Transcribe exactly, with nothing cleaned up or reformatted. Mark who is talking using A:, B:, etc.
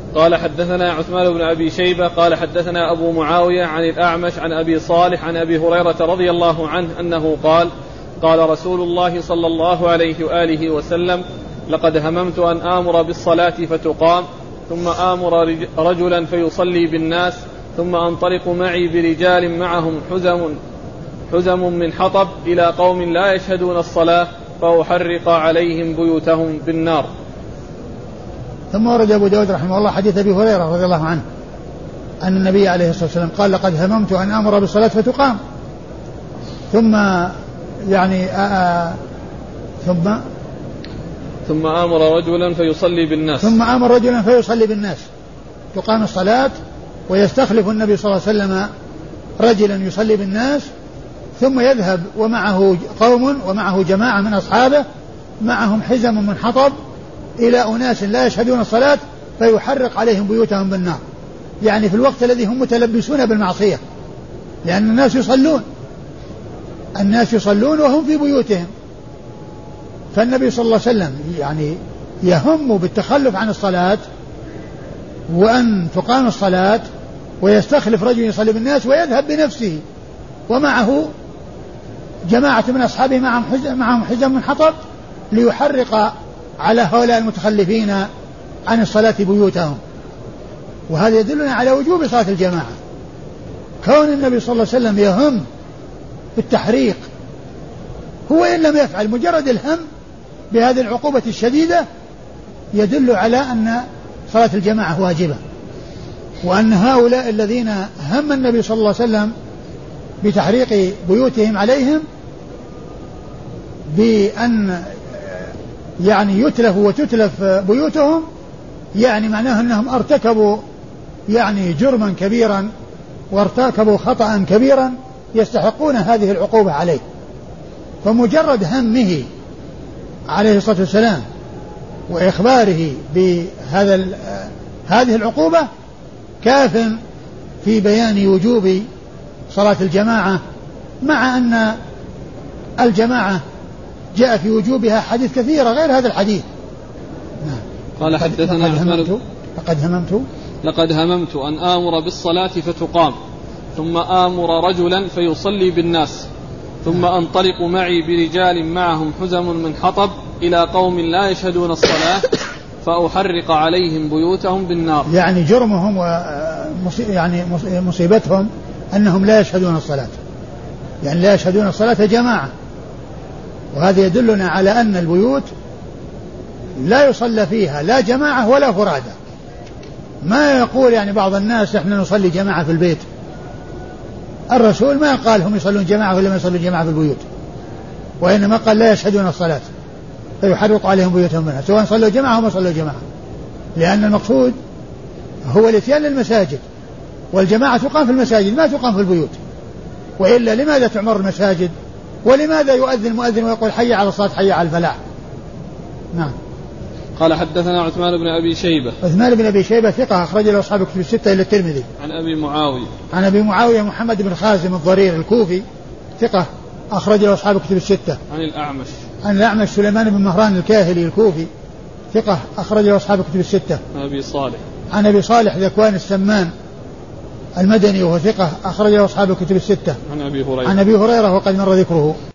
A: قال حدثنا عثمان بن أبي شيبة قال حدثنا أبو معاوية عن الأعمش عن أبي صالح عن أبي هريرة رضي الله عنه أنه قال قال رسول الله صلى الله عليه وآله وسلم لقد هممت أن آمر بالصلاة فتقام ثم آمر رجلا فيصلي بالناس ثم أنطلق معي برجال معهم حزم, حزم من حطب إلى قوم لا يشهدون الصلاة فأحرق عليهم بيوتهم بالنار.
B: ثم ورد أبو داود رحمه الله حديث أبي هريرة رضي الله عنه أن النبي عليه الصلاة والسلام قال لقد هممت أن آمر بالصلاة فتقام ثم يعني آآ ثم
A: ثم آمر رجلا فيصلي بالناس
B: ثم آمر رجلا فيصلي بالناس تقام الصلاة ويستخلف النبي صلى الله عليه وسلم رجلا يصلي بالناس ثم يذهب ومعه قوم ومعه جماعة من أصحابه معهم حزم من حطب إلى أناس لا يشهدون الصلاة فيحرق عليهم بيوتهم بالنار. يعني في الوقت الذي هم متلبسون بالمعصية لأن الناس يصلون الناس يصلون وهم في بيوتهم. فالنبي صلى الله عليه وسلم يعني يهم بالتخلف عن الصلاة وأن تقام الصلاة ويستخلف رجل يصلي بالناس ويذهب بنفسه ومعه جماعة من أصحابه معهم حزم من حطب ليحرق على هؤلاء المتخلفين عن الصلاة بيوتهم. وهذا يدلنا على وجوب صلاة الجماعة. كون النبي صلى الله عليه وسلم يهم بالتحريق هو إن لم يفعل مجرد الهم بهذه العقوبة الشديدة يدل على أن صلاة الجماعة واجبة وأن هؤلاء الذين هم النبي صلى الله عليه وسلم بتحريق بيوتهم عليهم بأن يعني يتلفوا وتتلف بيوتهم يعني معناه أنهم ارتكبوا يعني جرما كبيرا وارتكبوا خطأ كبيرا يستحقون هذه العقوبة عليه. فمجرد همه عليه الصلاة والسلام وإخباره بهذا هذه العقوبة كاف في بيان وجوب صلاة الجماعة مع أن الجماعة جاء في وجوبها حديث كثيرة غير هذا الحديث.
A: نعم. قال حدثنا
B: لقد هممت لقد هممت
A: لقد هممت أن آمر بالصلاة فتقام ثم آمر رجلا فيصلي بالناس ثم أنطلق معي برجال معهم حزم من حطب إلى قوم لا يشهدون الصلاة فأحرق عليهم بيوتهم بالنار.
B: يعني جرمهم يعني مصيبتهم أنهم لا يشهدون الصلاة يعني لا يشهدون الصلاة جماعة. وهذا يدلنا على أن البيوت لا يصلى فيها لا جماعة ولا فرادى. ما يقول يعني بعض الناس احنا نصلي جماعة في البيت. الرسول ما قال هم يصلون جماعة ولا ما يصلون جماعة في البيوت وإنما قال لا يشهدون الصلاة فيحرق عليهم بيوتهم منها سواء صلوا جماعة أو ما صلوا جماعة لأن المقصود هو الاتيان للمساجد والجماعة تقام في المساجد ما تقام في البيوت. وإلا لماذا تعمر المساجد ولماذا يؤذن المؤذن ويقول حي على الصلاة حي على الفلاح. نعم.
A: قال حدثنا عثمان بن أبي شيبة
B: عثمان بن أبي شيبة ثقة أخرج له أصحاب الكتب الستة إلى الترمذي.
A: عن أبي معاوية
B: عن أبي معاوية محمد بن خازم الضرير الكوفي ثقة أخرج له أصحاب الكتب الستة.
A: عن الأعمش
B: عن الأعمش سليمان بن مهران الكاهلي الكوفي ثقة أخرج له أصحاب الكتب الستة.
A: عن أبي صالح
B: عن أبي صالح ذكوان السمان المدني وهو ثقة أخرج له أصحاب الكتب الستة.
A: عن أبي هريرة
B: عن أبي هريرة وقد مر ذكره.